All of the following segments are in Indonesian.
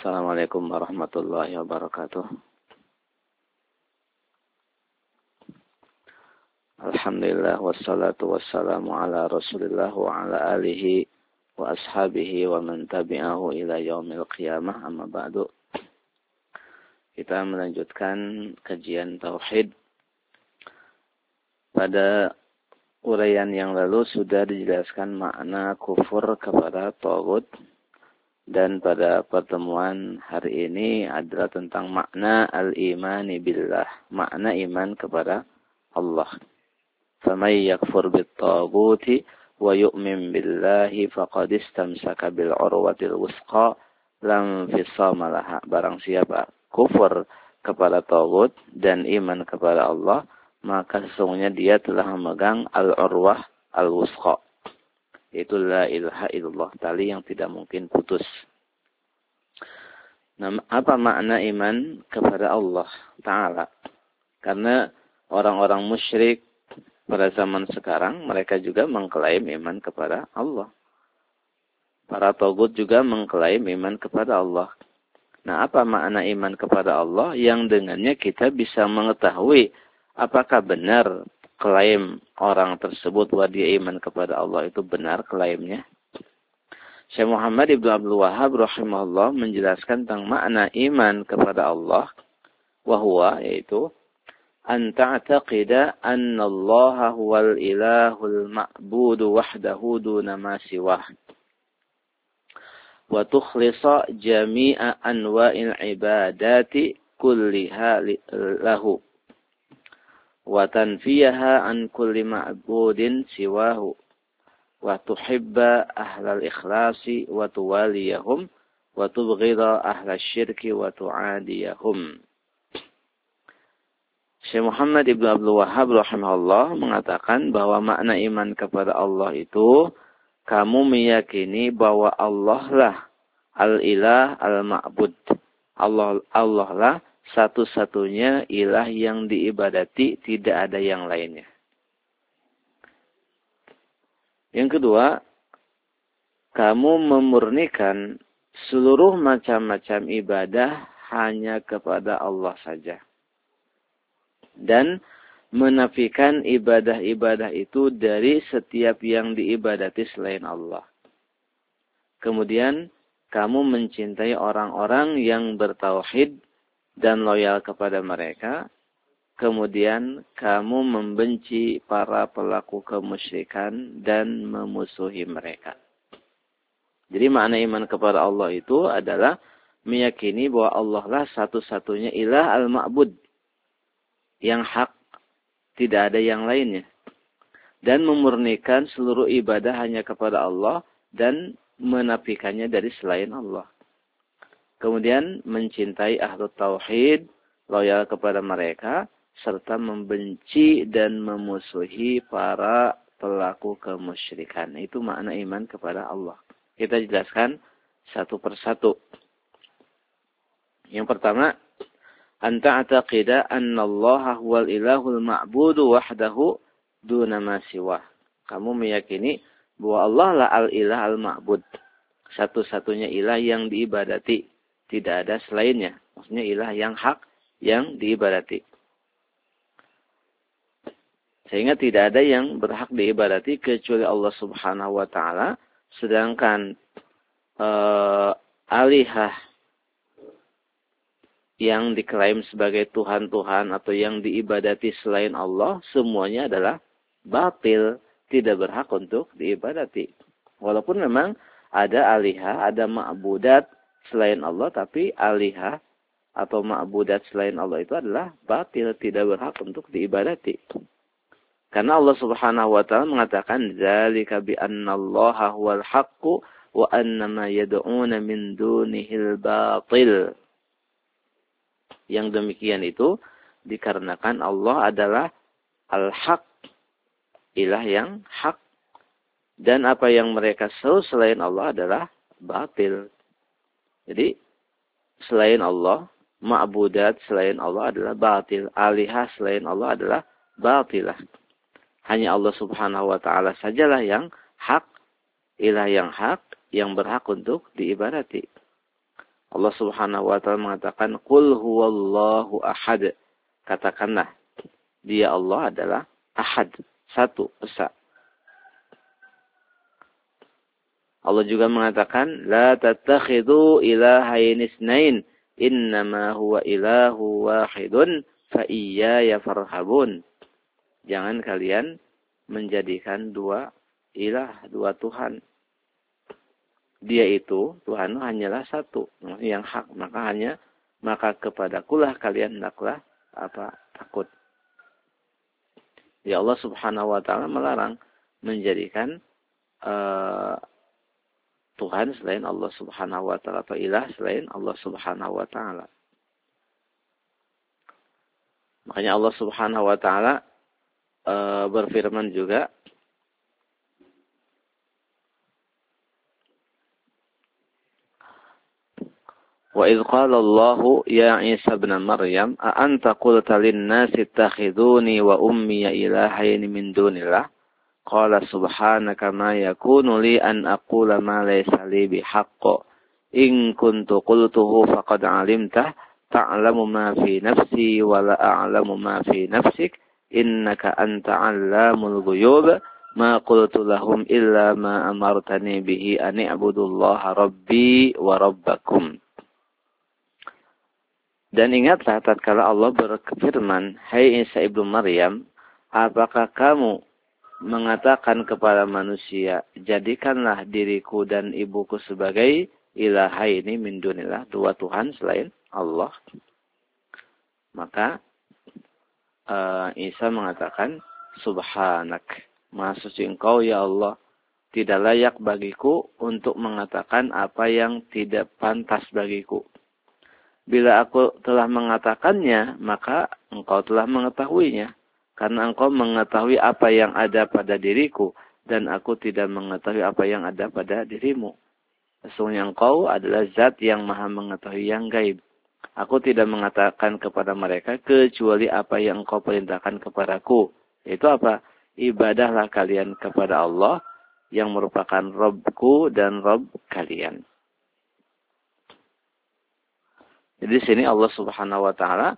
Assalamualaikum warahmatullahi wabarakatuh. Alhamdulillah wassalatu wassalamu ala Rasulillah wa ala alihi wa ashabihi wa man tabi'ahu ila yaumil qiyamah, amma ba'du. Kita melanjutkan kajian tauhid. Pada uraian yang lalu sudah dijelaskan makna kufur kepada taghut. Dan pada pertemuan hari ini adalah tentang makna al-imani billah, makna iman kepada Allah. فَمَنْ يَكْفُرْ بِالطَّاغُوتِ وَيُؤْمِنْ بِاللَّهِ فَقَدِ اسْتَمْسَكَ بِالْعُرْوَةِ الْوُثْقَى لَا انْفِصَامَ لَهَا. Barang siapa kufur kepada taghut dan iman kepada Allah, maka sesungguhnya dia telah memegang al-urwah al-wuthqa. Itu la ilaha illallah, tali yang tidak mungkin putus. Nah, apa makna iman kepada Allah Ta'ala? Karena orang-orang musyrik pada zaman sekarang, mereka juga mengklaim iman kepada Allah. Para taghut juga mengklaim iman kepada Allah. Nah, apa makna iman kepada Allah yang dengannya kita bisa mengetahui apakah benar klaim orang tersebut bahwa dia iman kepada Allah itu benar klaimnya? Syekh Muhammad Ibnu Abdul Wahhab rahimahullah menjelaskan tentang makna iman kepada Allah, wahwa yaitu an ta'taqida anna Allah huwal ilahul ma'budu wahdahu duna ma siwah wa tukhlisa jami'a anwa'il ibadati kulliha lahu wa tanfiyaha an kulli ma'budin siwahu wa tuhibba ahlal ikhlasi wa tuwaliyahum wa tubghidha ahlal syirki wa tu'adiyahum. Syekh Muhammad Ibnu Abdul Wahhab rahimahullah mengatakan bahwa makna iman kepada Allah itu kamu meyakini bahwa Allah lah al-ilah al-ma'bud. Allah lah satu-satunya ilah yang diibadati, tidak ada yang lainnya. Yang kedua, kamu memurnikan seluruh macam-macam ibadah hanya kepada Allah saja. Dan menafikan ibadah-ibadah itu dari setiap yang diibadati selain Allah. Kemudian, kamu mencintai orang-orang yang bertauhid dan loyal kepada mereka. Kemudian kamu membenci para pelaku kemusyrikan dan memusuhi mereka. Jadi makna iman kepada Allah itu adalah meyakini bahwa Allah lah satu-satunya ilah al-ma'bud yang hak, tidak ada yang lainnya. Dan memurnikan seluruh ibadah hanya kepada Allah dan menafikannya dari selain Allah. Kemudian mencintai ahlu tauhid, loyal kepada mereka, serta membenci dan memusuhi para pelaku kemusyrikan. Itu makna iman kepada Allah. Kita jelaskan satu persatu. Yang pertama, anta ataqida anna Allah huwal ilahul ma'budu wahdahu duna ma siwah. Kamu meyakini bahwa Allah lah al-ilah al-ma'bud. Satu-satunya ilah yang diibadati. Tidak ada selainnya. Maksudnya ilah yang hak, yang diibadati. Sehingga tidak ada yang berhak diibadati kecuali Allah subhanahu wa ta'ala. Sedangkan alihah yang diklaim sebagai Tuhan-Tuhan atau yang diibadati selain Allah, semuanya adalah batil. Tidak berhak untuk diibadati. Walaupun memang ada alihah, ada ma'budat selain Allah, tapi alihah atau ma'budat selain Allah itu adalah batil, tidak berhak untuk diibadati. Karena Allah Subhanahu wa taala mengatakan zalika bi annallaha huwal haqqu wa annama yad'una min dunihil batil. Yang demikian itu dikarenakan Allah adalah al-haq, ilah yang hak, dan apa yang mereka seru selain Allah adalah batil. Jadi selain Allah, ma'budat selain Allah adalah batil, alihah selain Allah adalah batilah. Hanya Allah subhanahu wa ta'ala sajalah yang hak, ilah yang hak, yang berhak untuk diibadati. Allah Subhanahu wa taala mengatakan qul huwallahu ahad. Katakanlah dia Allah adalah ahad, satu, esa. Allah juga mengatakan la tattakhidhu ilahayn itsnain innama huwa ilahu wahidun fa iyaya farhabun. Jangan kalian menjadikan dua ilah, dua Tuhan. Dia itu Tuhan hanyalah satu yang hak, maka kepadakulah kalian hendaklah takut. Ya Allah Subhanahu wa taala melarang menjadikan Tuhan selain Allah Subhanahu wa taala atau ilah selain Allah Subhanahu wa taala. Makanya Allah Subhanahu wa taala berfirman juga Wa idh qala Allahu ya Isa ibn Maryam a anta qulta lin-nasi ittakhiduni wa ummi ilahayn min dunillah qala subhanaka ma yakunu li an aqula ma laysa li bihaqq in kuntu qultuhu faqad 'alimtah ta'lamu ma fi nafsi wa la a'lamu ma fi nafsik innaka anta 'allamul ghuyub ma qultu lahum illa ma amartani bihi an i'budullaha rabbi wa rabbakum. Dan ingatlah tatkala Allah berfirman, hai Isa ibnu Maryam, apakah kamu mengatakan kepada manusia, jadikanlah diriku dan ibuku sebagai ilahaini min dunillah, dua Tuhan selain Allah. Maka Isa mengatakan, subhanak, maha suci engkau ya Allah, tidak layak bagiku untuk mengatakan apa yang tidak pantas bagiku. Bila aku telah mengatakannya, maka engkau telah mengetahuinya. Karena engkau mengetahui apa yang ada pada diriku, dan aku tidak mengetahui apa yang ada pada dirimu. Sesungguhnya engkau adalah zat yang maha mengetahui yang gaib. Aku tidak mengatakan kepada mereka, kecuali apa yang engkau perintahkan kepadaku. Itu apa? Ibadahlah kalian kepada Allah, yang merupakan Rabbku dan Rabb kalian. Jadi di sini Allah Subhanahu wa taala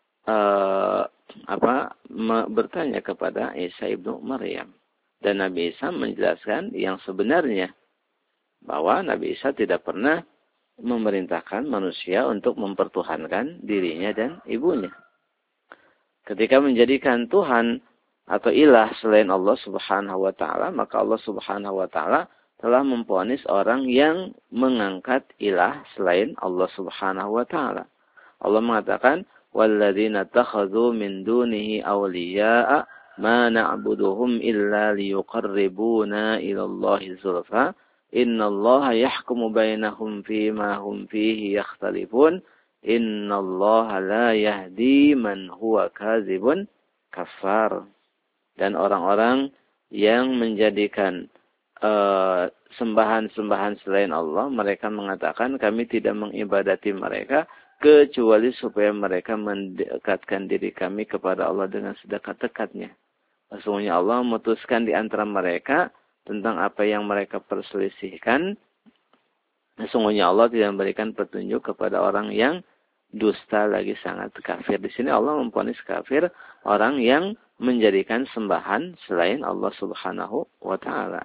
bertanya kepada Isa ibnu Maryam, dan Nabi Isa menjelaskan yang sebenarnya bahwa Nabi Isa tidak pernah memerintahkan manusia untuk mempertuhankan dirinya dan ibunya. Ketika menjadikan Tuhan atau ilah selain Allah Subhanahu wa taala, maka Allah Subhanahu wa taala telah memvonis orang yang mengangkat ilah selain Allah Subhanahu wa taala. Allah mengatakan, "Walladzina takhadhu min dunihi awliya'a ma na'buduhum illa liyuqarribuna ila Allahi zulfa. Innallaha yahkumu bainahum fima hum fihi yakhtalifun. Innallaha la yahdi man huwa kadzibun kafar." Dan orang-orang yang menjadikan sembahan-sembahan selain Allah, mereka mengatakan kami tidak mengibadati mereka kecuali supaya mereka mendekatkan diri kami kepada Allah dengan sedekat-dekatnya. Sesungguhnya Allah memutuskan di antara mereka tentang apa yang mereka perselisihkan. Sesungguhnya Allah tidak memberikan petunjuk kepada orang yang dusta lagi sangat kafir. Di sini Allah memvonis kafir orang yang menjadikan sembahan selain Allah Subhanahu wa taala.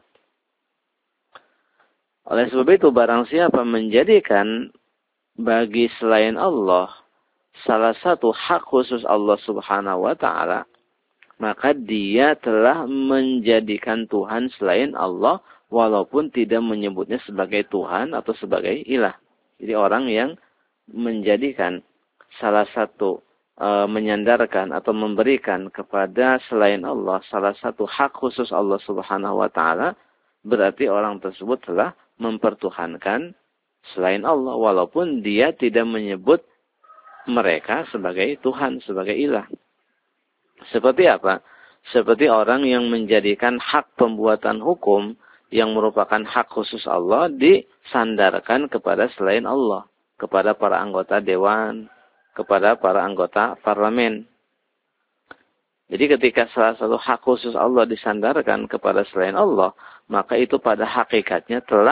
Oleh sebab itu, barang siapa menjadikan bagi selain Allah salah satu hak khusus Allah Subhanahu wa taala, maka dia telah menjadikan Tuhan selain Allah walaupun tidak menyebutnya sebagai Tuhan atau sebagai ilah. Jadi orang yang menjadikan salah satu menyandarkan atau memberikan kepada selain Allah salah satu hak khusus Allah Subhanahu wa taala, berarti orang tersebut telah mempertuhankan selain Allah walaupun dia tidak menyebut mereka sebagai Tuhan, sebagai ilah. Seperti apa? Seperti orang yang menjadikan hak pembuatan hukum yang merupakan hak khusus Allah disandarkan kepada selain Allah, kepada para anggota dewan, kepada para anggota parlemen. Jadi ketika salah satu hak khusus Allah disandarkan kepada selain Allah, maka itu pada hakikatnya telah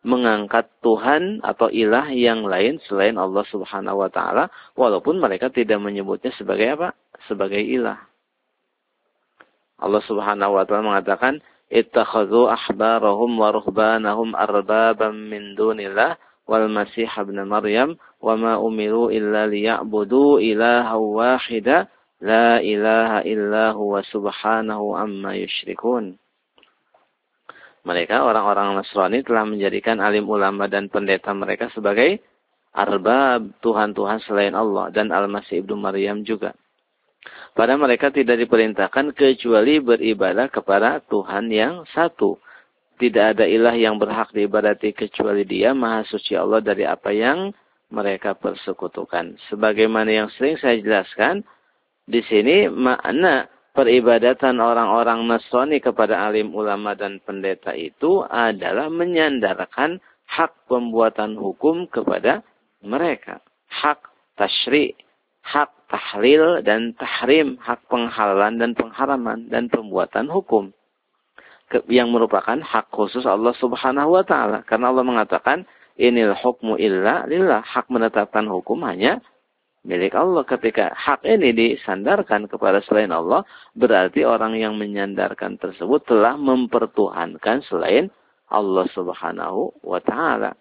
mengangkat Tuhan atau ilah yang lain selain Allah Subhanahu wa taala, walaupun mereka tidak menyebutnya sebagai apa? Sebagai ilah. Allah Subhanahu wa taala mengatakan, "Ittakhadhu ahbarahum wa ruhbanahum arbaban min dunillah wal masih ibn Maryam wa ma umiru illa liya'budu ilahan wahida la ilaha illa huwa subhanahu amma yusyrikun." Mereka orang-orang Nasrani telah menjadikan alim ulama dan pendeta mereka sebagai arbab, Tuhan-Tuhan selain Allah, dan Al-Masih ibnu Maryam juga. Padahal mereka tidak diperintahkan kecuali beribadah kepada Tuhan yang satu. Tidak ada ilah yang berhak diibadati kecuali Dia, Maha Suci Allah dari apa yang mereka persekutukan. Sebagaimana yang sering saya jelaskan, di sini makna peribadatan orang-orang Nasrani kepada alim ulama dan pendeta itu adalah menyandarkan hak pembuatan hukum kepada mereka. Hak tasyri', hak tahlil dan tahrim, hak penghalalan dan pengharaman dan pembuatan hukum. Yang merupakan hak khusus Allah Subhanahu wa taala. Karena Allah mengatakan, "Inil hukmu illa lillah." Hak menetapkan hukum hanya milik Allah. Ketika hak ini disandarkan kepada selain Allah, berarti orang yang menyandarkan tersebut telah mempertuhankan selain Allah Subhanahu wa taala.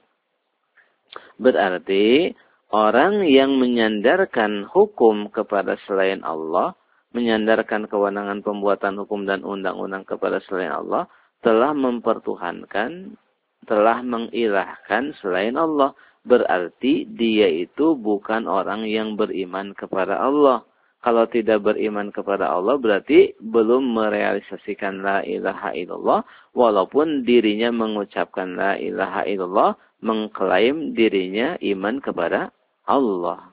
Berarti orang yang menyandarkan hukum kepada selain Allah, menyandarkan kewenangan pembuatan hukum dan undang-undang kepada selain Allah, telah mempertuhankan, telah mengilahkan selain Allah. Berarti dia itu bukan orang yang beriman kepada Allah. Kalau tidak beriman kepada Allah berarti belum merealisasikan la ilaha illallah. Walaupun dirinya mengucapkan la ilaha illallah, mengklaim dirinya iman kepada Allah.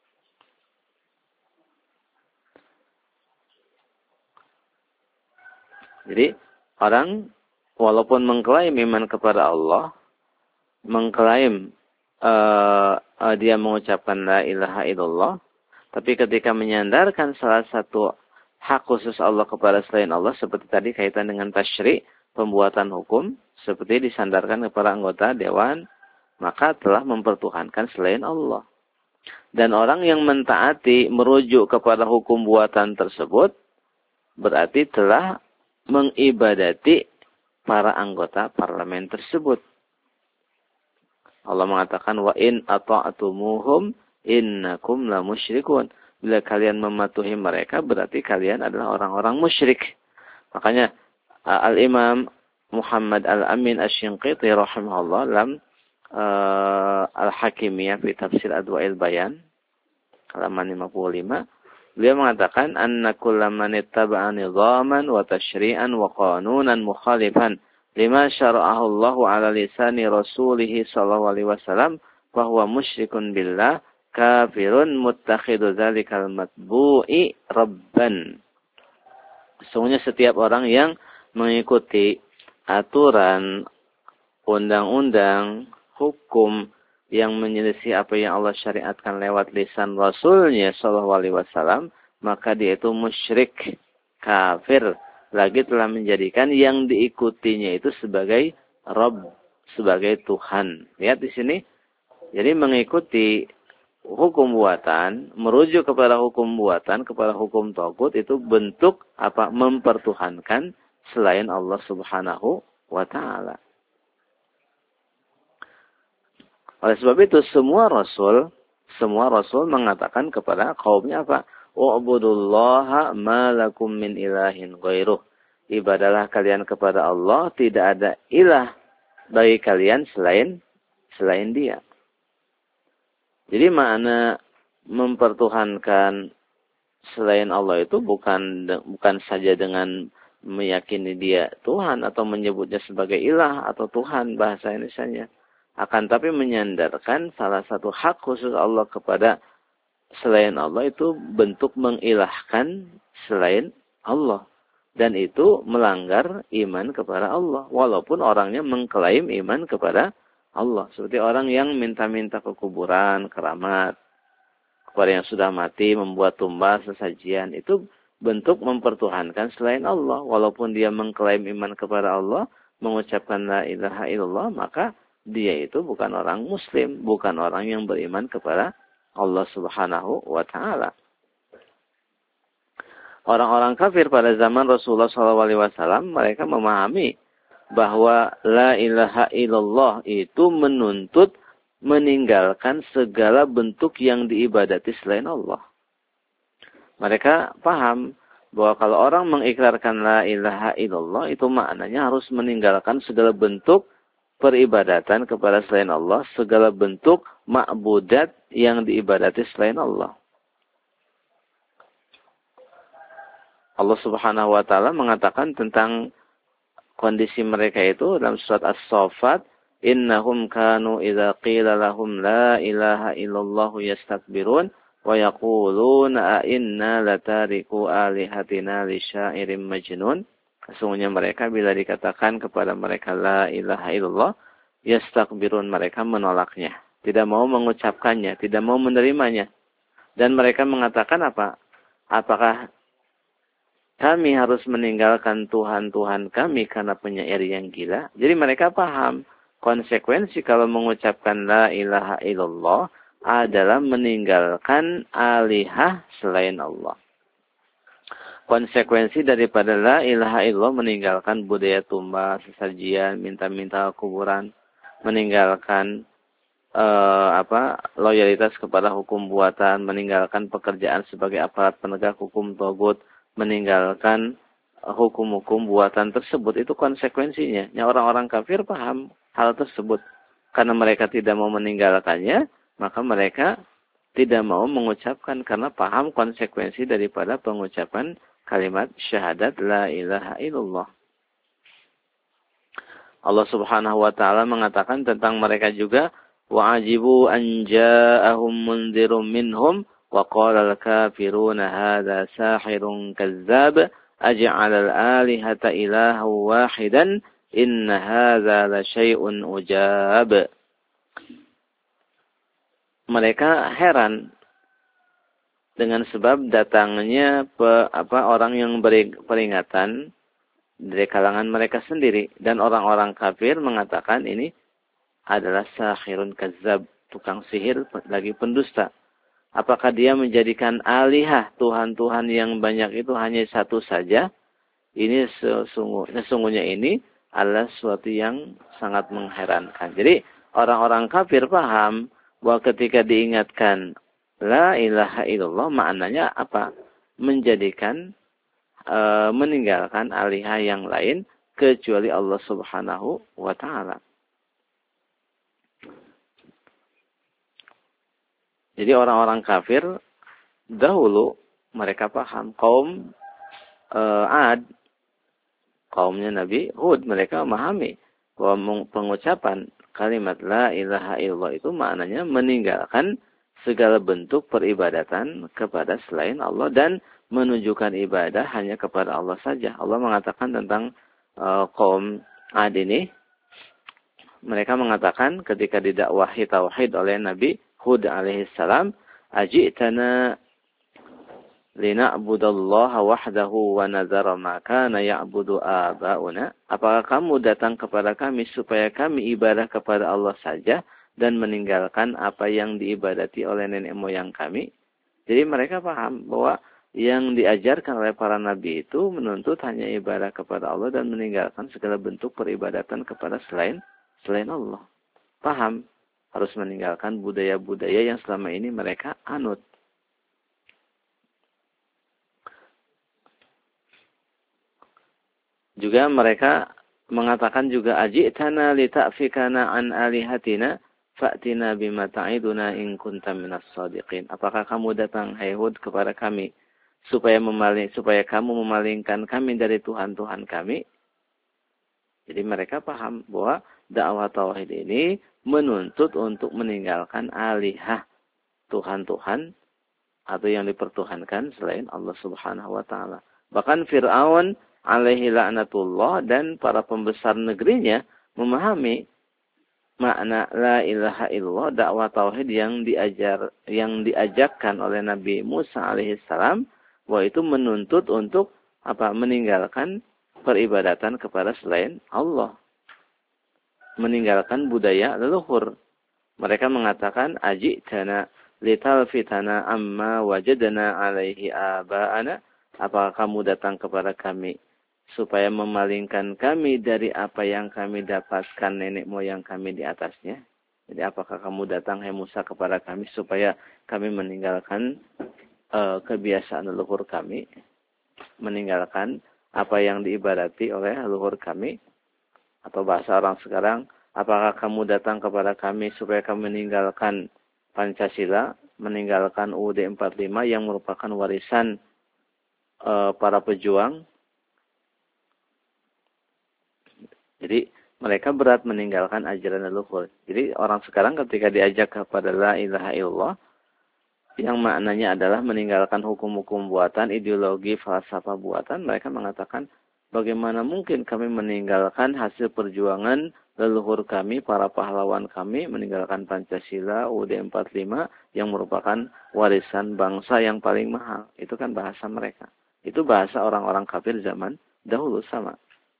Jadi orang walaupun mengklaim iman kepada Allah, mengklaim dia mengucapkan la ilaha illallah, tapi ketika menyandarkan salah satu hak khusus Allah kepada selain Allah, seperti tadi kaitan dengan tasyri', pembuatan hukum, seperti disandarkan kepada anggota dewan, maka telah mempertuhankan selain Allah. Dan orang yang mentaati, merujuk kepada hukum buatan tersebut, berarti telah mengibadati para anggota parlemen tersebut. Allah mengatakan, wa in ata'atumuhum innakum la musyrikun. Bila kalian mematuhi mereka, berarti kalian adalah orang-orang musyrik. Makanya Al-Imam Muhammad Al-Amin Asy-Shinqiti rahimahullah dalam Al-Hakimiyah fi Tafsir Adwa'il Bayan halaman 55, beliau mengatakan anna kullaman ittaba'a nizaman wa tashri'an wa qanunan mukhalifan lima syara'ahu Allah ala lisani rasulih sallallahu alaihi wasallam fa huwa musyrikun billah kafirun muttakhidu dzalikal matbu'i rabban. Sesungguhnya setiap orang yang mengikuti aturan, undang-undang, hukum yang menyelisih apa yang Allah syariatkan lewat lisan Rasulnya sallallahu alaihi wasallam, maka dia itu musyrik, kafir, lagi telah menjadikan yang diikutinya itu sebagai Rabb, sebagai Tuhan. Lihat di sini. Jadi mengikuti hukum buatan, merujuk kepada hukum buatan, kepada hukum tagut, itu bentuk apa? Mempertuhankan selain Allah Subhanahu wa taala. Oleh sebab itu semua rasul mengatakan kepada kaumnya apa? Wa'budullaha ma lakum min ilahin ghairuh. Ibadalah kalian kepada Allah, tidak ada ilah bagi kalian selain Dia. Jadi makna mempertuhankan selain Allah itu bukan saja dengan meyakini Dia Tuhan atau menyebutnya sebagai ilah atau Tuhan bahasa Indonesianya. Akan tapi menyandarkan salah satu hak khusus Allah kepada selain Allah itu bentuk mengilahkan selain Allah. Dan itu melanggar iman kepada Allah. Walaupun orangnya mengklaim iman kepada Allah. Seperti orang yang minta-minta ke kuburan, keramat. Kepada yang sudah mati, membuat tumbal, sesajian. Itu bentuk mempertuhankan selain Allah. Walaupun dia mengklaim iman kepada Allah, mengucapkan la ilaha illallah, maka dia itu bukan orang muslim, bukan orang yang beriman kepada Allah Subhanahu wa taala. Orang-orang kafir pada zaman Rasulullah SAW, mereka memahami bahwa la ilaha illallah itu menuntut meninggalkan segala bentuk yang diibadati selain Allah. Mereka paham bahwa kalau orang mengikrarkan la ilaha illallah, itu maknanya harus meninggalkan segala bentuk peribadatan kepada selain Allah, segala bentuk ma'budat yang diibadati selain Allah. Allah Subhanahu wa taala mengatakan tentang kondisi mereka itu dalam surat As-Saffat, innahum kanu idza qila lahum la ilaha illallah yastakbirun wa yaquluna a inna latariku alihatina li syairin majnun. Sesungguhnya mereka bila dikatakan kepada mereka la ilaha illallah, yastakbirun, mereka menolaknya, tidak mau mengucapkannya, tidak mau menerimanya. Dan mereka mengatakan apa? Apakah kami harus meninggalkan Tuhan-Tuhan kami karena penyair yang gila? Jadi mereka paham konsekuensi kalau mengucapkan la ilaha illallah adalah meninggalkan alihah selain Allah. Konsekuensi daripada la ilaha illallah meninggalkan budaya tumbal, sesajian, minta-minta kuburan, meninggalkan loyalitas kepada hukum buatan, meninggalkan pekerjaan sebagai aparat penegak hukum togut, meninggalkan hukum-hukum buatan tersebut. Itu konsekuensinya. Orang-orang kafir paham hal tersebut. Karena mereka tidak mau meninggalkannya, maka mereka tidak mau mengucapkan karena paham konsekuensi daripada pengucapan kalimat syahadat la ilaha illallah. Allah Subhanahu wa taala mengatakan tentang mereka juga, wa'ajibu an ja'ahum mundzirum minhum wa qala al-kafiruna hadza sahirun kazzab aj'al al-alihata ilahan wahidan inna hadza la syai'un ujab. Mereka heran dengan sebab datangnya orang yang beri peringatan dari kalangan mereka sendiri, dan orang-orang kafir mengatakan ini adalah sahirun kazzab, tukang sihir lagi pendusta. Apakah dia menjadikan alihah, Tuhan-Tuhan yang banyak itu hanya satu saja? Ini sesungguhnya ini adalah sesuatu yang sangat mengherankan. Jadi orang-orang kafir paham bahwa ketika diingatkan la ilaha illallah maknanya apa? Menjadikan meninggalkan alihah yang lain kecuali Allah Subhanahu wa taala. Jadi orang-orang kafir dahulu mereka paham. Kaum Ad, kaumnya Nabi Hud, mereka memahami bahwa pengucapan kalimat la ilaha illallah itu maknanya meninggalkan segala bentuk peribadatan kepada selain Allah dan menunjukkan ibadah hanya kepada Allah saja. Allah mengatakan tentang kaum Ad ini, mereka mengatakan ketika didakwahi tauhid oleh Nabi Hud alaihissalam, ajitana lina'budallaha wahdahu wa nazara ma kana ya'budu aba'una. Apakah kamu datang kepada kami supaya kami ibadah kepada Allah saja dan meninggalkan apa yang diibadati oleh nenek moyang kami? Jadi mereka paham bahwa yang diajarkan oleh para nabi itu menuntut hanya ibadah kepada Allah dan meninggalkan segala bentuk peribadatan kepada selain Allah. Paham? Harus meninggalkan budaya-budaya yang selama ini mereka anut. Juga mereka mengatakan juga ajitana lita'fikana an alihatina fa'tina bima ta'iduna in kunta minas shadiqin. Apakah kamu datang hai Hud kepada kami supaya kamu memalingkan kami dari Tuhan-Tuhan kami? Jadi mereka paham bahwa dakwah tauhid ini menuntut untuk meninggalkan alihah, Tuhan-Tuhan atau yang dipertuhankan selain Allah Subhanahu wa taala. Bahkan Fir'aun alaihi la'natullah dan para pembesar negerinya memahami makna la ilaha illallah, dakwah tauhid yang diajarkan oleh Nabi Musa alaihi salam, bahwa itu menuntut untuk meninggalkan peribadatan kepada selain Allah. meninggalkan budaya leluhur. Mereka mengatakan ajitana litalfitana amma wajadana alaihi aba'ana. Apakah kamu datang kepada kami supaya memalingkan kami dari apa yang kami dapatkan nenek moyang kami di atasnya? Jadi apakah kamu datang, hai Musa, kepada kami supaya kami meninggalkan kebiasaan leluhur kami, meninggalkan apa yang diibadati oleh leluhur kami? Atau bahasa orang sekarang, apakah kamu datang kepada kami supaya kami meninggalkan Pancasila, meninggalkan UUD 45 yang merupakan warisan para pejuang? Jadi mereka berat meninggalkan ajaran leluhur. Jadi orang sekarang ketika diajak kepada la ilaha illallah, yang maknanya adalah meninggalkan hukum-hukum buatan, ideologi, falsafah buatan, mereka mengatakan, bagaimana mungkin kami meninggalkan hasil perjuangan leluhur kami, para pahlawan kami, meninggalkan Pancasila, UUD 45, yang merupakan warisan bangsa yang paling mahal. Itu kan bahasa mereka. Itu bahasa orang-orang kafir zaman dahulu sama.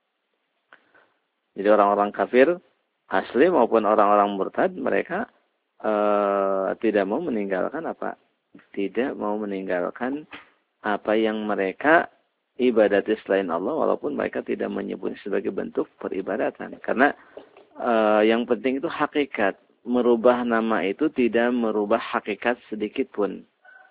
Jadi orang-orang kafir asli maupun orang-orang murtad, mereka tidak mau meninggalkan apa? Tidak mau meninggalkan apa yang mereka ibadati selain Allah, walaupun mereka tidak menyebutnya sebagai bentuk peribadatan. Karena yang penting itu hakikat. Merubah nama itu tidak merubah hakikat sedikit pun.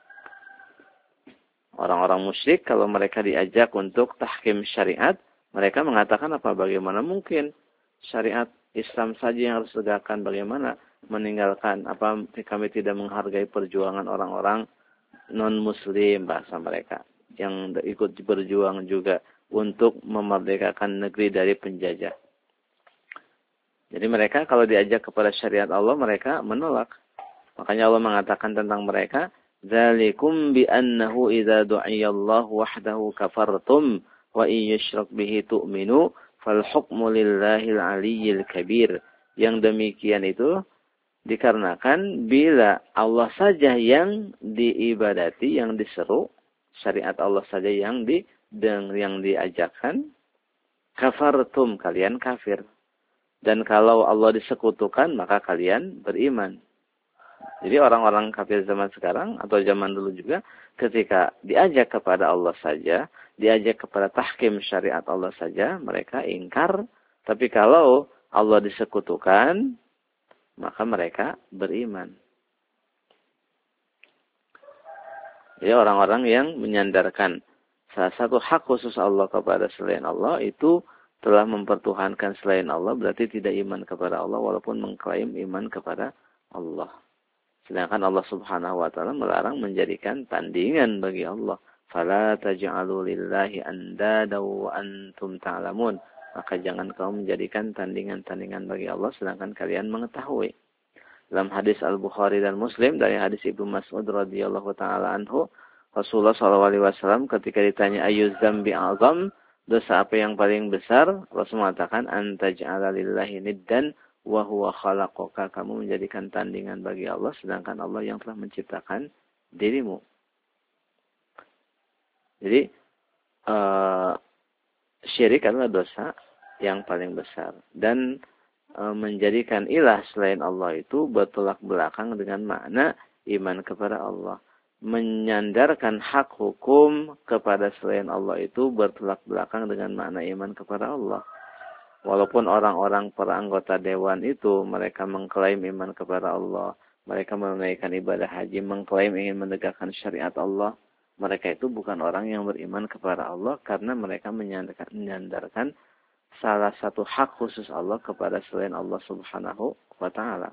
Orang-orang musyrik kalau mereka diajak untuk tahkim syariat, mereka mengatakan apa? Bagaimana mungkin syariat Islam saja yang harus tegakkan? Bagaimana meninggalkan apa? Kami tidak menghargai perjuangan orang-orang non-muslim, bahasa mereka, yang ikut berjuang juga untuk memerdekakan negeri dari penjajah. Jadi mereka kalau diajak kepada syariat Allah, mereka menolak. Makanya Allah mengatakan tentang mereka, "Dzalikum bi annahu idza du'iya Allah wahdahu kafartum wa in yushrak bihi tu'minu fal hukmu lillahil aliyyil kabir." Yang demikian itu dikarenakan bila Allah saja yang diibadati, yang diseru, syariat Allah saja yang diajarkan, kafartum, kalian kafir. Dan kalau Allah disekutukan, maka kalian beriman. Jadi orang-orang kafir zaman sekarang atau zaman dulu juga, ketika diajak kepada Allah saja, diajak kepada tahkim syariat Allah saja, mereka ingkar. Tapi kalau Allah disekutukan, maka mereka beriman. Jadi orang-orang yang menyandarkan salah satu hak khusus Allah kepada selain Allah itu telah mempertuhankan selain Allah, berarti tidak iman kepada Allah walaupun mengklaim iman kepada Allah. Sedangkan Allah Subhanahu wa taala melarang menjadikan tandingan bagi Allah. Fala taj'alu lillahi andada wa antum ta'lamun. Maka jangan kamu menjadikan tandingan-tandingan bagi Allah sedangkan kalian mengetahui. Dalam hadis Al-Bukhari dan Muslim dari hadis Ibnu Mas'ud radhiyallahu taala anhu, Rasulullah SAW ketika ditanya ayyuz dzambi a'zam, dosa apa yang paling besar? Rasul mengatakan antaj'ala lillahi niddan wa huwa khalaqaka, kamu menjadikan tandingan bagi Allah sedangkan Allah yang telah menciptakan dirimu. Jadi syirik adalah dosa yang paling besar, dan menjadikan ilah selain Allah itu bertolak belakang dengan makna iman kepada Allah. Menyandarkan hak hukum kepada selain Allah itu bertolak belakang dengan makna iman kepada Allah. Walaupun orang-orang para anggota dewan itu mereka mengklaim iman kepada Allah, mereka menunaikan ibadah haji, mengklaim ingin menegakkan syariat Allah, mereka itu bukan orang yang beriman kepada Allah karena mereka menyandarkan salah satu hak khusus Allah kepada selain Allah Subhanahu wa taala.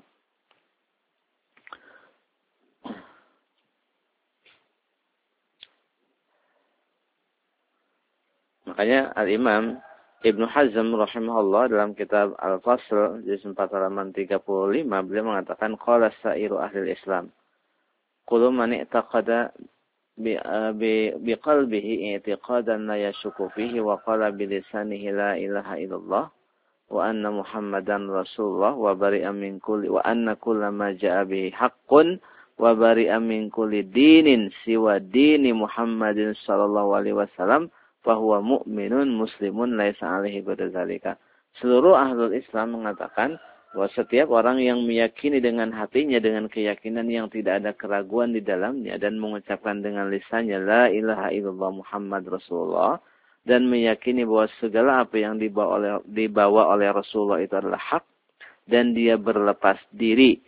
Makanya Al-Imam Ibnu Hazm rahimahullah dalam kitab Al-Fasl juz 4 halaman 35 beliau mengatakan qala sa'iru ahli Islam kullu man i'taqada biqalbihi i'tiqadan la yashku fihi wa qala bilisanihi la ilaha illallah wa anna Muhammadan Rasulullah wa bari'a min kulli wa anna kullama ja'a bihi haqqun wa bari'a min kulli dinin siwa dini Muhammadin sallallahu alaihi wasallam fahuwa mu'minun muslimun laisa alaihi badzalika. Seluruh ahlul Islam mengatakan bahwa setiap orang yang meyakini dengan hatinya dengan keyakinan yang tidak ada keraguan di dalamnya dan mengucapkan dengan lisannya la ilaha illallah Muhammad Rasulullah dan meyakini bahwa segala apa yang dibawa oleh Rasulullah itu adalah hak dan dia berlepas diri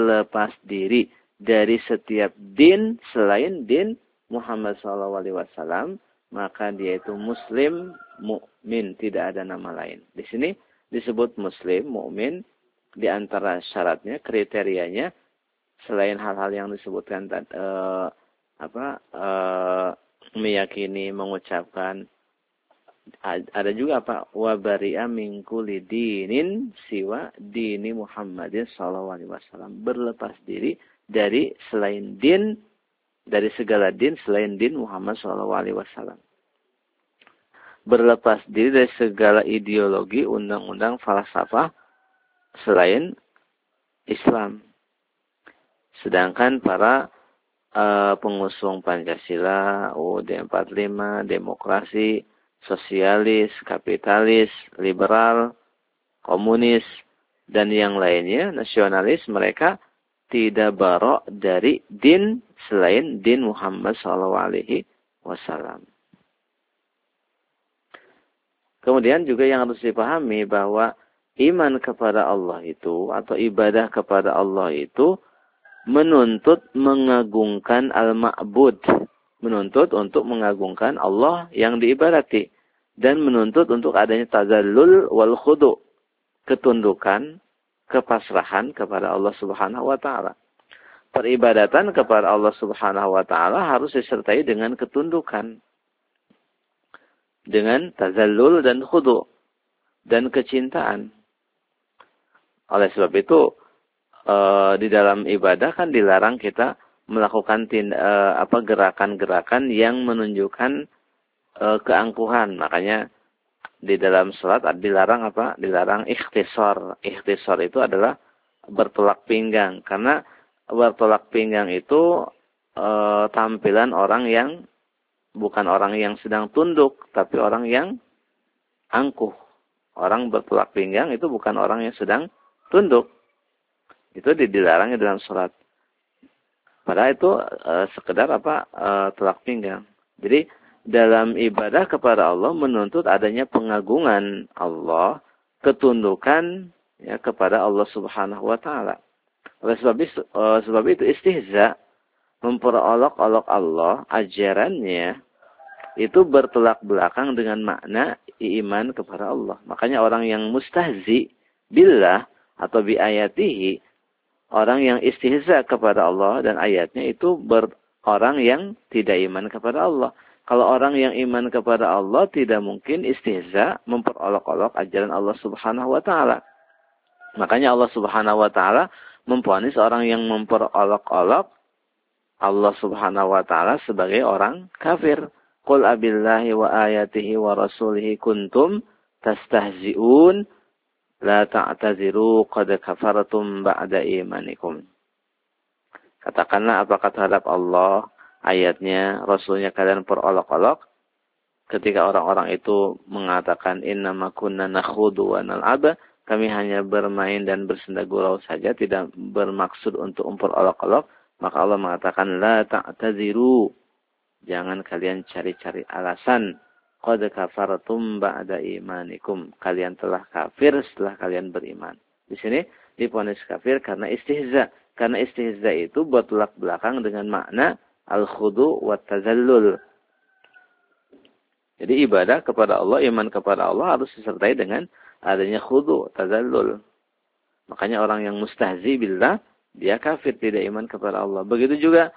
dari setiap din selain din Muhammad SAW, maka dia itu muslim, mukmin, tidak ada nama lain. Di sini disebut muslim, mukmin, di antara syaratnya, kriterianya, selain hal-hal yang disebutkan meyakini, mengucapkan, ada juga apa? Wa bari'a min kulli dinin siwa dini Muhammadin sallallahu alaihi wasallam. Berlepas diri dari selain din, dari segala din selain din Muhammad sallallahu alaihi wasallam. Berlepas diri dari segala ideologi, undang-undang, falsafah selain Islam. Sedangkan para pengusung Pancasila, UUD 45, demokrasi, sosialis, kapitalis, liberal, komunis, dan yang lainnya, nasionalis, mereka tidak barok dari din selain din Muhammad SAW. Kemudian juga yang harus dipahami bahwa iman kepada Allah itu, atau ibadah kepada Allah itu, menuntut mengagungkan al-ma'bud. Menuntut untuk mengagungkan Allah yang diibadati. Dan menuntut untuk adanya tazallul wal khudu. Ketundukan, kepasrahan kepada Allah subhanahu wa ta'ala. Peribadatan kepada Allah subhanahu wa ta'ala harus disertai dengan ketundukan. Dengan tazallul dan khudu. Dan kecintaan. Oleh sebab itu, di dalam ibadah kan dilarang kita melakukan gerakan-gerakan yang menunjukkan keangkuhan. Makanya di dalam salat dilarang apa? Dilarang ikhtisar. Ikhtisar itu adalah bertolak pinggang. Karena bertolak pinggang itu tampilan orang yang bukan orang yang sedang tunduk, tapi orang yang angkuh. Orang bertolak pinggang itu bukan orang yang sedang tunduk. Itu dilarang dalam salat. Padahal itu sekedar tolak pinggang. Jadi dalam ibadah kepada Allah menuntut adanya pengagungan Allah, ketundukan ya kepada Allah Subhanahu wa taala. Oleh sebab itu istihza, memperolok-olok Allah, ajarannya itu bertolak belakang dengan makna iman kepada Allah. Makanya orang yang mustahzi billah atau bi ayatihi, orang yang istihza kepada Allah dan ayatnya itu orang yang tidak iman kepada Allah. Kalau orang yang iman kepada Allah tidak mungkin istihza, memperolok-olok ajaran Allah Subhanahu wa taala. Makanya Allah Subhanahu wa taala memvonis orang yang memperolok-olok Allah Subhanahu wa taala sebagai orang kafir. Qul abillahi wa ayatihi wa rasulihi kuntum tastahzi'un la ta'taziru qad kafartum ba'da imanikum. Katakanlah apakah terhadap Allah, ayatnya, Rasulnya kalian perolok-olok. Ketika orang-orang itu mengatakan innama kunna nakhudu wa nal'ab, kami hanya bermain dan bersenda gurau saja, tidak bermaksud untuk memperolok-olok, maka Allah mengatakan la ta'taziru, jangan kalian cari-cari alasan. Qad kafartum ba'da imanikum. Kalian telah kafir setelah kalian beriman. Di sini divonis kafir karena istihza. Karena istihza itu bertolak belakang dengan makna al-khudu wa tazallul. Jadi ibadah kepada Allah, iman kepada Allah harus disertai dengan adanya khudu, tazallul. Makanya orang yang mustahzi billah, dia kafir, tidak iman kepada Allah. Begitu juga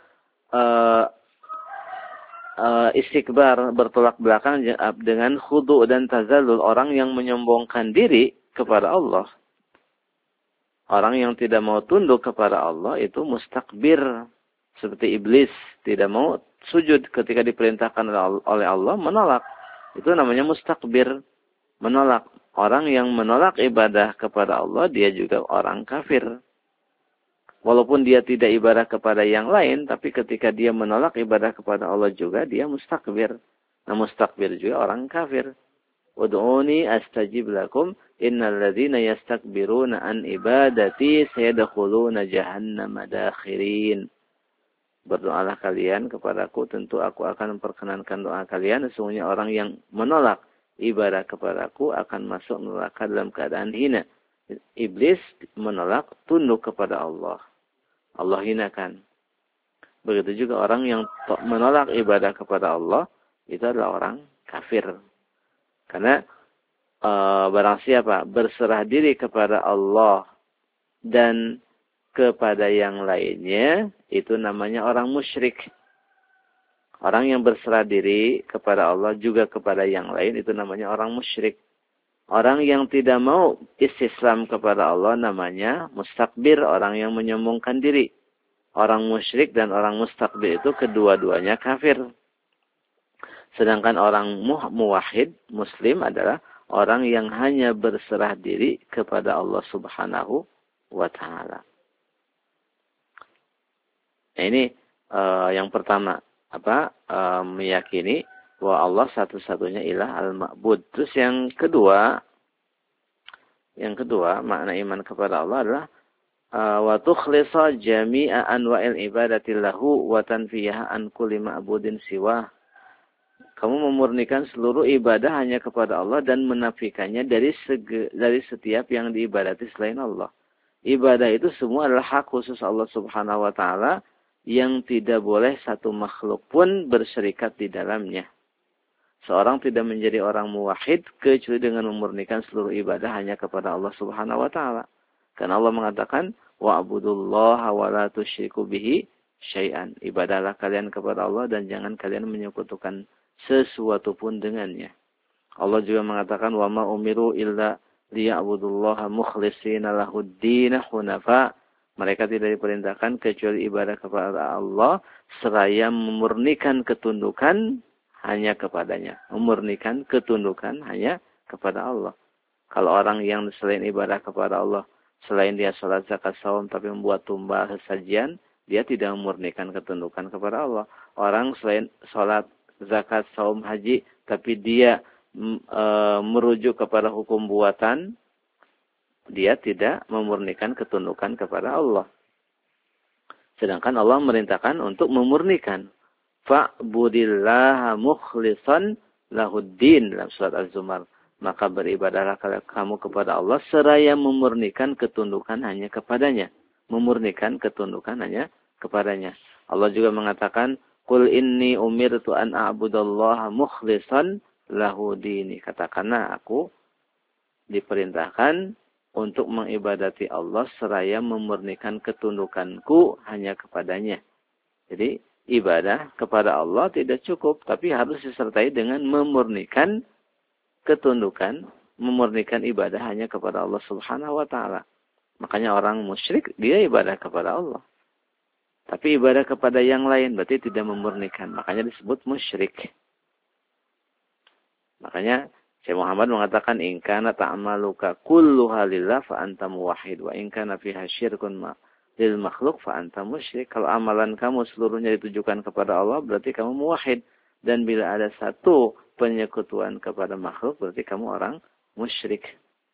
istikbar, bertolak belakang dengan khudu dan tazallul, orang yang menyombongkan diri kepada Allah. Orang yang tidak mau tunduk kepada Allah itu mustakbir, seperti iblis, tidak mau sujud ketika diperintahkan oleh Allah, menolak. Itu namanya mustakbir, menolak. Orang yang menolak ibadah kepada Allah, dia juga orang kafir. Walaupun dia tidak ibadah kepada yang lain, tapi ketika dia menolak ibadah kepada Allah juga, dia mustakbir. Nah, mustakbir juga orang kafir. Ud'uni astajib lakum. innal ladzina yastakbiruna an ibadati sayadkhuluna jahannama dakhirin. Berdoalah kalian kepadaku, tentu aku akan memperkenankan doa kalian. Sesungguhnya orang yang menolak ibadah kepadaku akan masuk neraka dalam keadaan hina. Iblis menolak tunduk kepada Allah. Allah hinakan. Begitu juga orang yang menolak ibadah kepada Allah, itu adalah orang kafir. Karena barang siapa berserah diri kepada Allah dan kepada yang lainnya, itu namanya orang musyrik. Orang yang berserah diri kepada Allah juga kepada yang lain, itu namanya orang musyrik. Orang yang tidak mau istislam kepada Allah namanya mustakbir, orang yang menyombongkan diri. Orang musyrik dan orang mustakbir itu kedua-duanya kafir. Sedangkan orang muwahhid, muslim adalah orang yang hanya berserah diri kepada Allah Subhanahu wa Ta'ala. Nah, ini yang pertama, meyakini bahwa Allah satu-satunya ilah al-ma'bud. Terus yang kedua, makna iman kepada Allah adalah wa tukhlisa jami'a anwa'il ibadati lahu wa tanfiyaha an kulli ma'budin siwa. Kamu memurnikan seluruh ibadah hanya kepada Allah dan menafikannya dari setiap yang diibadati selain Allah. Ibadah itu semua adalah hak khusus Allah Subhanahu wa Ta'ala yang tidak boleh satu makhluk pun berserikat di dalamnya. Seorang tidak menjadi orang muwahhid kecuali dengan memurnikan seluruh ibadah hanya kepada Allah Subhanahu wa Ta'ala. Karena Allah mengatakan, wa'budullaha wa la tusyriku bihi syai'an. Ibadahlah kalian kepada Allah dan jangan kalian menyekutukan sesuatu pun dengannya. Allah juga mengatakan, wa ma umiru illa liya'budullaha mukhlishina lahud-din hunafa. Mereka tidak diperintahkan kecuali ibadah kepada Allah seraya memurnikan ketundukan hanya kepadanya. Memurnikan ketundukan hanya kepada Allah. Kalau orang yang selain ibadah kepada Allah, selain dia sholat, zakat, saum, tapi membuat tumbal, sesajian, dia tidak memurnikan ketundukan kepada Allah. Orang selain sholat, zakat, saum, haji, tapi dia merujuk kepada hukum buatan, dia tidak memurnikan ketundukan kepada Allah. Sedangkan Allah merintahkan untuk memurnikan. Fa'budillaha mukhlisan lahuddin dalam surat Az-Zumar. Maka beribadahlah kamu kepada Allah seraya memurnikan ketundukan hanya kepadanya. Memurnikan ketundukan hanya kepadanya. Allah juga mengatakan, Qul inni umirtu an a'budallaha mukhlisan lahu dini. Katakanlah aku diperintahkan untuk mengibadati Allah seraya memurnikan ketundukanku hanya kepadanya. Jadi ibadah kepada Allah tidak cukup, tapi harus disertai dengan memurnikan ketundukan, memurnikan ibadah hanya kepada Allah Subhanahu wa Ta'ala. Makanya orang musyrik, dia ibadah kepada Allah. Tapi ibadah kepada yang lain berarti tidak memurnikan. Makanya disebut musyrik. Makanya Syekh Muhammad mengatakan, in kana ta'maluka kulluha lillah fa anta muwahhid wa in kana fiha syirkun lil makhluk fa anta musyrik. Kalau amalan kamu seluruhnya ditujukan kepada Allah, berarti kamu muwahhid. Dan bila ada satu penyekutuan kepada makhluk, berarti kamu orang musyrik.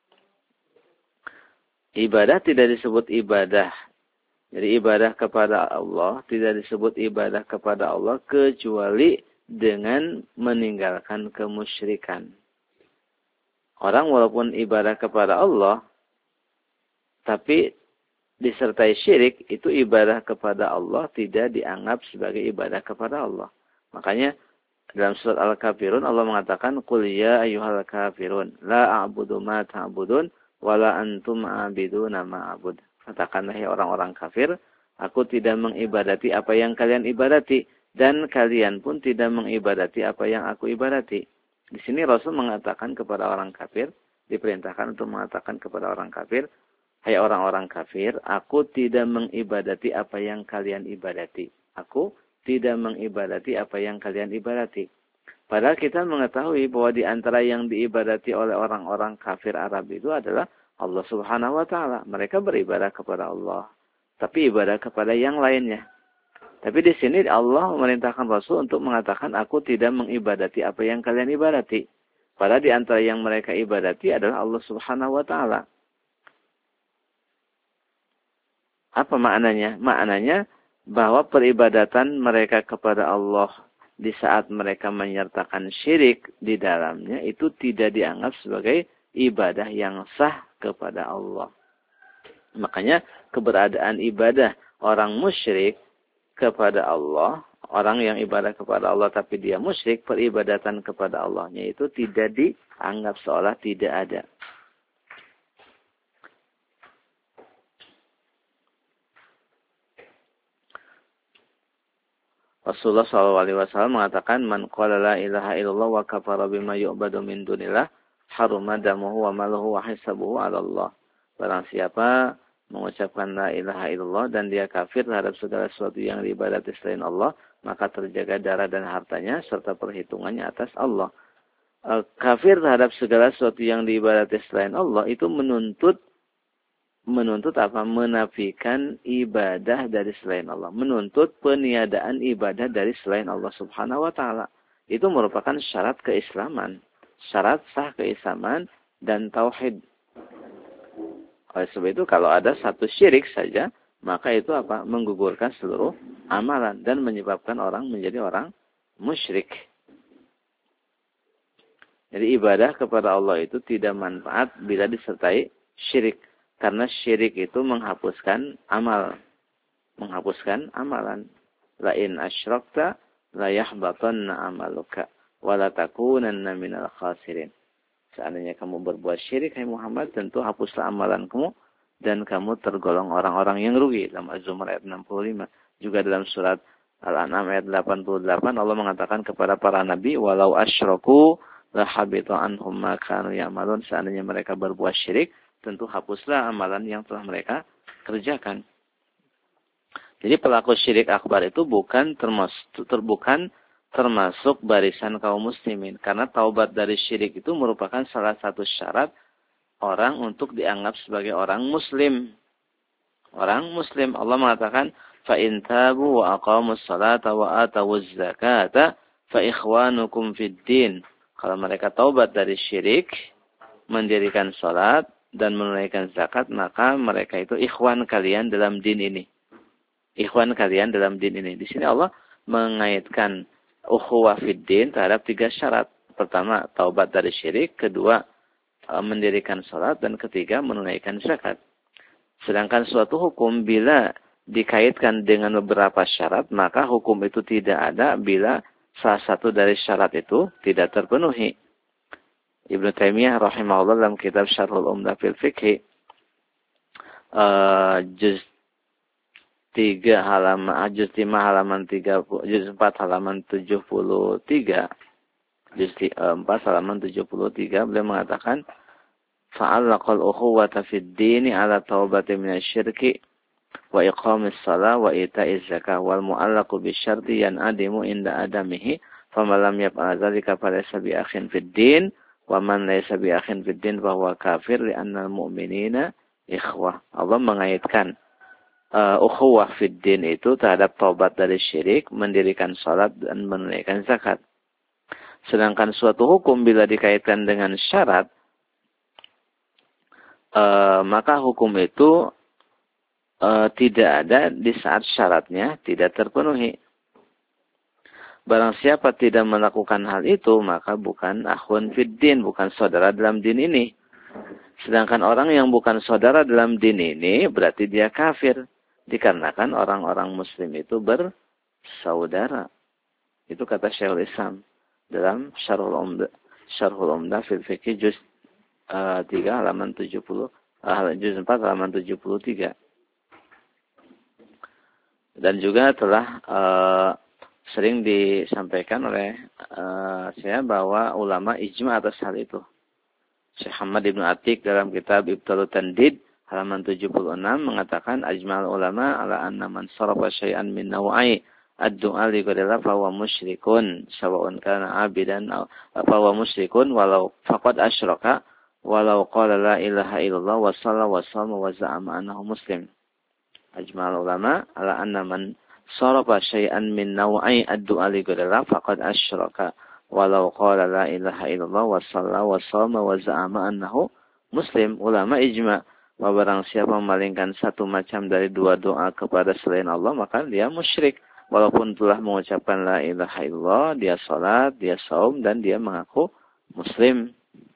Ibadah tidak disebut ibadah. Jadi ibadah kepada Allah tidak disebut ibadah kepada Allah kecuali dengan meninggalkan kemusyrikan. Orang walaupun ibadah kepada Allah, tapi disertai syirik, itu ibadah kepada Allah tidak dianggap sebagai ibadah kepada Allah. Makanya dalam surat Al-Kafirun Allah mengatakan, Qul ya ayyuhal kafirun, la a'budu ma ta'budun, wa la antum a'biduna ma a'bud. Katakanlah ya orang-orang kafir, aku tidak mengibadati apa yang kalian ibadati, dan kalian pun tidak mengibadati apa yang aku ibadati. Di sini Rasul mengatakan kepada orang kafir, diperintahkan untuk mengatakan kepada orang kafir, hai orang-orang kafir, aku tidak mengibadati apa yang kalian ibadati. Aku tidak mengibadati apa yang kalian ibadati. Padahal kita mengetahui bahwa di antara yang diibadati oleh orang-orang kafir Arab itu adalah Allah Subhanahu wa Ta'ala. Mereka beribadah kepada Allah, tapi ibadah kepada yang lainnya. Tapi di sini Allah memerintahkan Rasul untuk mengatakan, aku tidak mengibadati apa yang kalian ibadati. Padahal di antara yang mereka ibadati adalah Allah Subhanahu wa taala. Apa maknanya? Maknanya bahwa peribadatan mereka kepada Allah di saat mereka menyertakan syirik di dalamnya itu tidak dianggap sebagai ibadah yang sah kepada Allah. Makanya keberadaan ibadah orang musyrik kepada Allah, orang yang ibadah kepada Allah tapi dia musyrik, peribadatan kepada Allahnya itu tidak dianggap seolah tidak ada. Rasulullah SAW mengatakan, "Man qala la ilaha illallah wa kafara bima yu'badu min dunillah, haruma damuhu wa maluhu wa hisabuhu 'ala Allah." Barang siapa mengucapkan la ilaha illallah dan dia kafir terhadap segala sesuatu yang diibadati selain Allah, maka terjaga darah dan hartanya serta perhitungannya atas Allah. Kafir terhadap segala sesuatu yang diibadati selain Allah itu menuntut apa? Menafikan ibadah dari selain Allah. Menuntut peniadaan ibadah dari selain Allah Subhanahu wa taala. Itu merupakan syarat keislaman. Syarat sah keislaman dan tauhid. Oleh sebab itu kalau ada satu syirik saja, maka itu apa? Menggugurkan seluruh amalan dan menyebabkan orang menjadi orang musyrik. Jadi ibadah kepada Allah itu tidak manfaat bila disertai syirik. Karena syirik itu menghapuskan amal. Menghapuskan amalan. La in asyrakta la yahbatanna amaluka wa la takunanna minal khasirin. Seandainya kamu berbuat syirik, hai Muhammad, tentu hapuslah amalan kamu dan kamu tergolong orang-orang yang rugi. Dalam Az-Zumar ayat 65. Juga dalam surat Al-An'am ayat 88 Allah mengatakan kepada para nabi, walau asyraku la habita anhum ma kanu ya'malun. Seandainya mereka berbuat syirik, tentu hapuslah amalan yang telah mereka kerjakan. Jadi pelaku syirik akbar itu bukan termasuk barisan kaum muslimin. Karena taubat dari syirik itu merupakan salah satu syarat orang untuk dianggap sebagai orang muslim. Orang muslim. Allah mengatakan, فَإِنْ تَابُوا وَأَقَامُوا الصَّلَاةَ وَآتَوُوا الزَّكَاةَ فَإِخْوَانُكُمْ فِي الدِّينِ. Kalau mereka taubat dari syirik, mendirikan salat, dan menunaikan zakat, maka mereka itu ikhwan kalian dalam din ini. Ikhwan kalian dalam din ini. Di sini Allah mengaitkan ukhuwah fid din terhadap 3 syarat. Pertama, taubat dari syirik. Kedua, mendirikan salat. Dan ketiga, menunaikan zakat. Sedangkan suatu hukum bila dikaitkan dengan beberapa syarat, maka hukum itu tidak ada bila salah satu dari syarat itu tidak terpenuhi. Ibnu Taimiyah rahimahullah dalam kitab Syarhul Umdah fil Fiqh juz 4 halaman 73, juz 4 halaman 73, juz 4 halaman 73 beliau mengatakan fa'allaqal ukhuwata fid dini ala taubati minasyirki wa iqamis shalah wa ita'iz zakah wal mu'allaqu bisyarti yan'adimu inda adamihi faman lam yaf'al dzalika falaysa bi akhin fid din wa man laysa bi akhin fid din fa huwa kafir li'anna al-mu'minina ikhwah. Allah mengaitkan ukhuwah fid din itu terhadap taubat dari syirik, mendirikan salat dan menunaikan zakat. Sedangkan suatu hukum bila dikaitkan dengan syarat, maka hukum itu tidak ada di saat syaratnya tidak terpenuhi. Barang siapa tidak melakukan hal itu, maka bukan akhun fid din, bukan saudara dalam din ini. Sedangkan orang yang bukan saudara dalam din ini, berarti dia kafir. Dikarenakan orang-orang muslim itu bersaudara. Itu kata Syekhul Islam dalam Syarhul Umdah fil Fiqh juz 3 halaman 70, juz 4 halaman 73. Dan juga telah sering disampaikan oleh saya bahwa ulama ijma atas hal itu. Syekh Hamad Ibn Atik dalam kitab Ibtalut Tandid halaman 76 mengatakan ajma'al ulama ala anna man sarafa syai'an min naw'i ad-du'a li ghairillah fa huwa musyrikun sawa'un kana 'abidan aw fa huwa musyrikun walau faqad asyraka walau qala la ilaha illallah wa shalla wa shama wa za'ama annahu muslim. Ajma'al ulama ala anna man sarafa syai'an min naw'i ad-du'a li ghairillah faqad asyraka walau qala la ilaha illallah wa shalla wa shama wa za'ama annahu muslim. Ulama ijma bahwa barang siapa memalingkan satu macam dari dua doa kepada selain Allah, maka dia musyrik. Walaupun telah mengucapkan la ilaha illallah, dia salat, dia saum, dan dia mengaku muslim.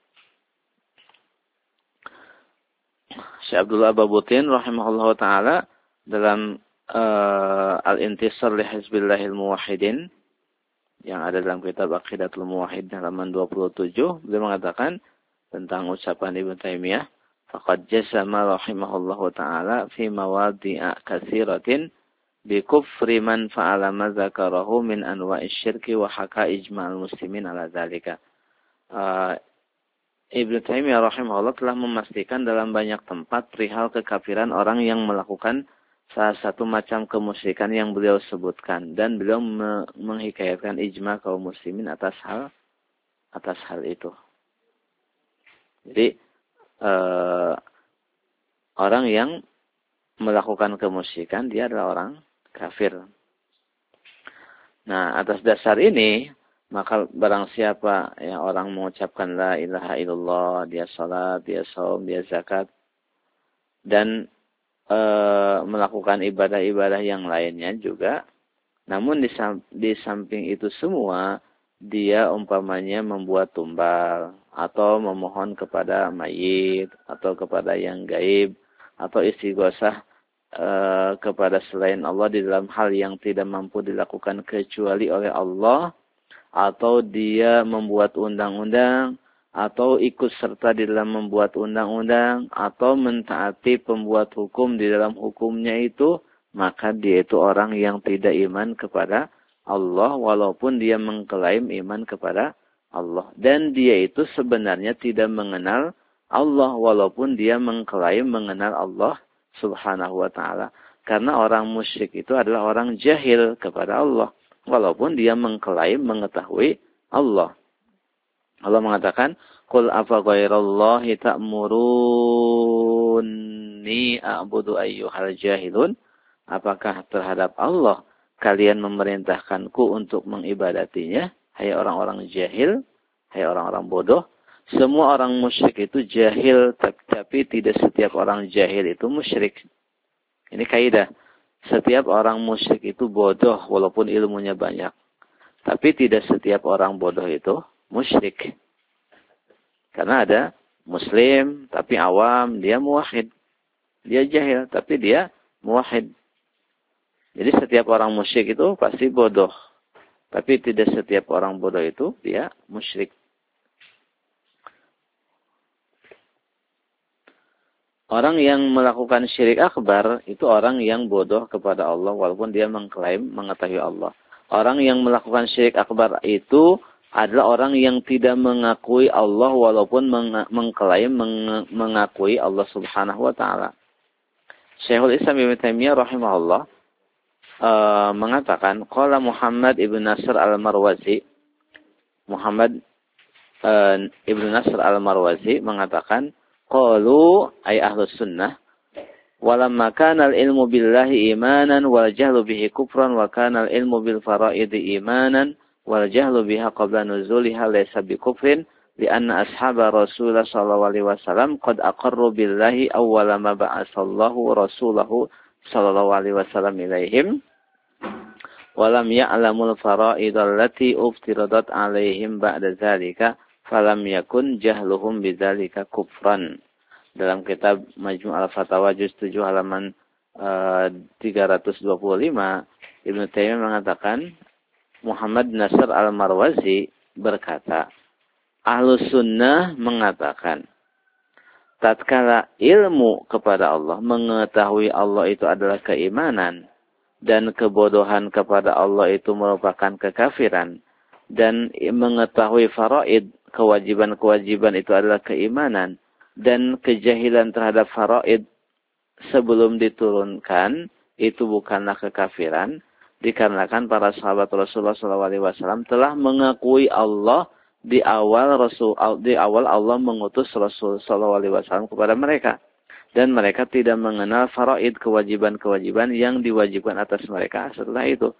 Syekh Abdullah Babutin rahimahullah ta'ala dalam Al-Intisar li Hizbillahil Muwahhidin yang ada dalam kitab Aqidatul Muwahhid halaman 27, beliau mengatakan tentang ucapan Ibnu Taimiyah, faqad jasama rahimahullah ta'ala fi mawadi'a katsiratin bi kufri man fa'ala ma dzakarahu min anwa'ish syirki wa haka ijma'al muslimin ala dzalika. Ibnu Taimiyah rahimahullah telah memastikan dalam banyak tempat perihal kekafiran orang yang melakukan salah satu macam kemusyrikan yang beliau sebutkan, dan beliau menghikayatkan ijma kaum muslimin atas hal itu. Jadi orang yang melakukan kemusyrikan dia adalah orang kafir. Nah, atas dasar ini maka barang siapa yang orang mengucapkan la ilaha illallah, dia salat, dia saum, dia zakat, dan melakukan ibadah-ibadah yang lainnya juga. Namun di samping itu semua, dia umpamanya membuat tumbal, atau memohon kepada mayit, atau kepada yang gaib, atau istighosah kepada selain Allah di dalam hal yang tidak mampu dilakukan kecuali oleh Allah, atau dia membuat undang-undang, atau ikut serta di dalam membuat undang-undang, atau mentaati pembuat hukum di dalam hukumnya itu, maka dia itu orang yang tidak iman kepada Allah, walaupun dia mengklaim iman kepada Allah. Dan dia itu sebenarnya tidak mengenal Allah, walaupun dia mengklaim mengenal Allah subhanahu wa ta'ala. Karena orang musyrik itu adalah orang jahil kepada Allah, walaupun dia mengklaim mengetahui Allah. Allah mengatakan, "Qul afa ghairallahi ta'muruni a'budu ayyuhal jahilun?" Apakah terhadap Allah kalian memerintahkanku untuk mengibadatinya? Hai orang-orang jahil, hai orang-orang bodoh. Semua orang musyrik itu jahil, tapi tidak setiap orang jahil itu musyrik. Ini kaidah. Setiap orang musyrik itu bodoh walaupun ilmunya banyak. Tapi tidak setiap orang bodoh itu musyrik. Karena ada muslim tapi awam, dia muwahhid. Dia jahil tapi dia muwahhid. Jadi setiap orang musyrik itu pasti bodoh. Tapi tidak setiap orang bodoh itu dia musyrik. Orang yang melakukan syirik akbar itu orang yang bodoh kepada Allah walaupun dia mengklaim mengetahui Allah. Orang yang melakukan syirik akbar itu adalah orang yang tidak mengakui Allah walaupun mengklaim mengakui Allah subhanahu wa ta'ala. Syekhul Islam Ibnu Taimiyah rahimahullah mengatakan, qala Muhammad ibn Nasr al-Marwazi, Muhammad ibn Nasr al-Marwazi mengatakan, qalu ay ahlus sunnah, walamma kana al-ilmu billahi imanan wal jahlu bihi kufran wa kana al-ilmu bil fara'idi imanan wal jahlu biha qabla nuzuliha laysa bi kufrin lianna ashaba Rasulullah sallallahu alaihi wasallam qad aqarru billahi awwala ma ba'atsallahu rasulahu sallallahu alaihi wasallam ilaihim wa lam ya'lamul fara'id allati uftiradat alaihim ba'da dzalika falam yakun jahluhum bidzalika kufran. Dalam kitab Majmu' al-Fatawa juz 7 halaman 325, Ibnu Taimiyah mengatakan, Muhammad Nasr al-Marwazi berkata, Ahlus Sunnah mengatakan, tatkala ilmu kepada Allah, mengetahui Allah itu adalah keimanan, dan kebodohan kepada Allah itu merupakan kekafiran, dan mengetahui faraid, kewajiban-kewajiban itu adalah keimanan, dan kejahilan terhadap faraid sebelum diturunkan itu bukanlah kekafiran, dikarenakan para sahabat Rasulullah SAW telah mengakui Allah di awal Allah mengutus Rasul SAW kepada mereka, dan mereka tidak mengenal faraid, kewajiban-kewajiban yang diwajibkan atas mereka setelah itu.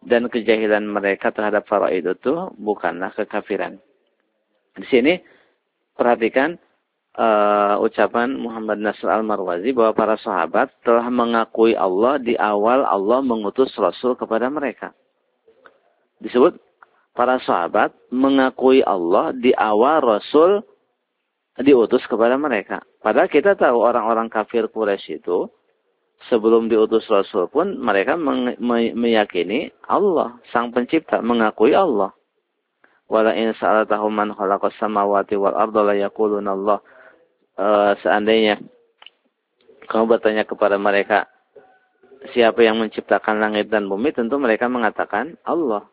dan kejahilan mereka terhadap faraid itu bukanlah kekafiran. Di sini perhatikan ucapan Muhammad Nasr Al-Marwazi bahwa para sahabat telah mengakui Allah di awal Allah mengutus Rasul kepada mereka. Disebut para sahabat mengakui Allah di awal Rasul diutus kepada mereka. Padahal kita tahu orang-orang kafir Quraisy itu sebelum diutus Rasul pun mereka meyakini Allah, Sang Pencipta, mengakui Allah. Wala in sa'alatahum man khalaqas samawati wal arda la yaquluna Allah. Seandainya kamu bertanya kepada mereka siapa yang menciptakan langit dan bumi, tentu mereka mengatakan Allah.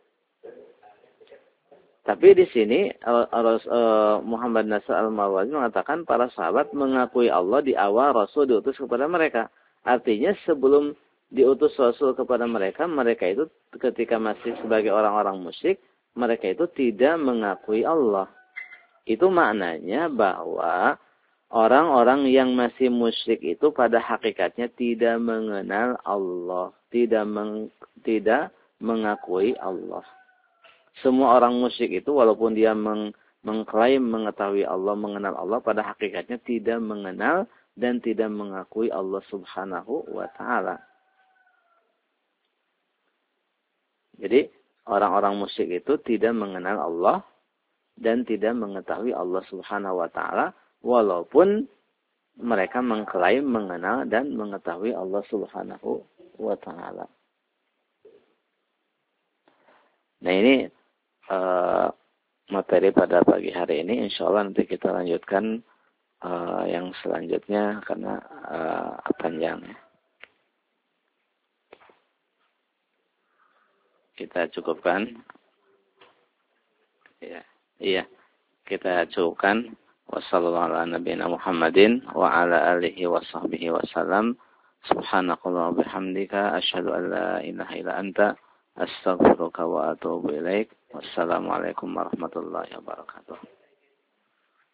Tapi di sini Muhammad Nasr Al-Marwazi mengatakan para sahabat mengakui Allah di awal Rasul diutus kepada mereka. Artinya sebelum diutus Rasul kepada mereka, mereka itu ketika masih sebagai orang-orang musyrik, mereka itu tidak mengakui Allah. Itu maknanya bahwa orang-orang yang masih musyrik itu pada hakikatnya tidak mengenal Allah, tidak mengakui Allah. Semua orang musyrik itu walaupun dia mengklaim mengetahui Allah, mengenal Allah, pada hakikatnya tidak mengenal dan tidak mengakui Allah Subhanahu wa taala. Jadi orang-orang musyrik itu tidak mengenal Allah dan tidak mengetahui Allah Subhanahu wa taala walaupun mereka mengklaim mengenal dan mengetahui Allah Subhanahu wa taala. Nah, ini materi pada pagi hari ini. Insya Allah nanti kita lanjutkan yang selanjutnya karena panjang. Kita cukupkan. Ya, iya. Kita cukupkan. Wassalamualaikum warahmatullahi wabarakatuh wa ala alihi wa sahbihi wasallam. Subhanakallah wa bihamdika asyhadu an la ilaha illa anta astaghfiruka wa atubu ilaik. Wassalamualaikum warahmatullahi wabarakatuh.